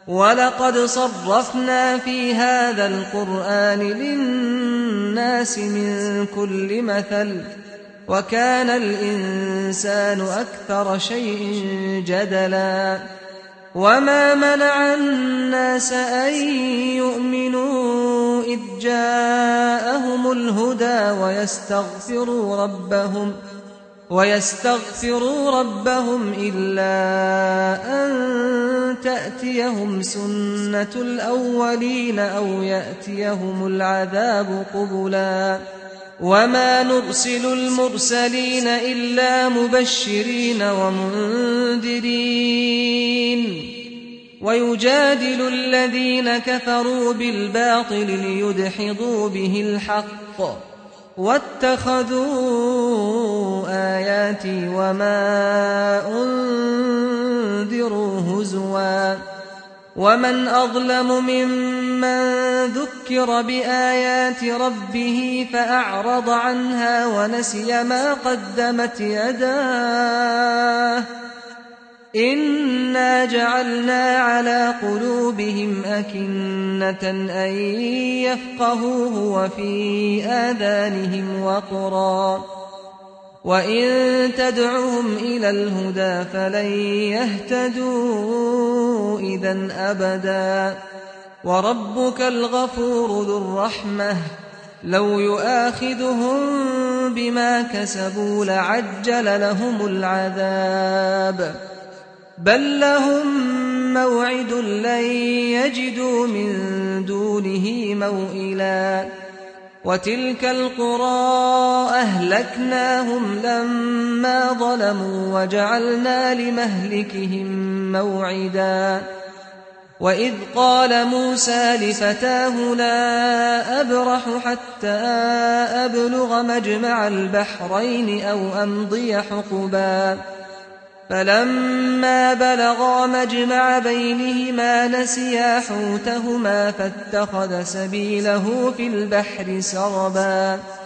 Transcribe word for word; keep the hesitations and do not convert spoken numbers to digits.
وَلَقَدْ صَرَّفْنَا فِي هَذَا الْقُرْآنِ لِلنَّاسِ مِنْ كُلِّ مَثَلٍ وَكَانَ الْإِنسَانُ أَكْثَرَ شَيْءٍ جَدَلًا وَمَا مَنَعَ النَّاسَ أَن يُؤْمِنُوا إِذْ جَاءَهُمُ الْهُدَىٰ وَيَسْتَغْفِرُوا رَبَّهُمْ وَيَسْتَغْفِرُوا رَبَّهُمْ إِلَّا أَن تَأْتِيَهُمْ سُنَّةُ الْأَوَّلِينَ أَوْ يَأْتِيَهُمُ الْعَذَابُ قُبُلًا وَمَا نُرْسِلُ الْمُرْسَلِينَ إِلَّا مُبَشِّرِينَ وَمُنذِرِينَ وَيُجَادِلُ الَّذِينَ كَفَرُوا بِالْبَاطِلِ لِيُدْحِضُوا بِهِ الْحَقَّ وَاتَّخَذُوا آيَاتِي وَمَا أُنذِرُوا هُزُوًا وَمَنْ أَظْلَمُ مِمَّنْ ذُكِّرَ بِآيَاتِ رَبِّهِ فَأَعْرَضَ عَنْهَا وَنَسِيَ مَا قَدَّمَتْ يَدَاهُ إِنَّا جَعَلْنَا عَلَى قُلُوبِهِمْ أَكِنَّةً أَن يَفْقَهُوهُ وَفِي آذَانِهِمْ وَقْرًا وَإِن تَدْعُهُمْ إِلَى الْهُدَىٰ فَلَن يَهْتَدُوا إِذًا أَبَدًا وَرَبُّكَ الْغَفُورُ ذُو الرَّحْمَةِ لَوْ يُؤَاخِذُهُم بِمَا كَسَبُوا لَعَجَّلَ لَهُمُ الْعَذَابَ بَل لَّهُم مَّوْعِدٌ لَّن يَجِدُوا مِن دُونِهِ مَوْئِلًا وَتِلْكَ الْقُرَىٰ أَهْلَكْنَاهُمْ لَمَّا ظَلَمُوا وَجَعَلْنَا لِمَهْلِكِهِم مَّوْعِدًا وَإِذْ قَالَ مُوسَىٰ لِفَتَاهُ لَا أَبْرَحُ حَتَّىٰ أَبْلُغَ مَجْمَعَ الْبَحْرَيْنِ أَوْ أَمْضِيَ حُقُبًا فَلَمَّا بَلَغَا مَجْمَعَ بَيْنِهِمَا نَسِيَا حُوتَهُمَا فَاتَّخَذَ سَبِيلَهُ فِي الْبَحْرِ سَرَبًا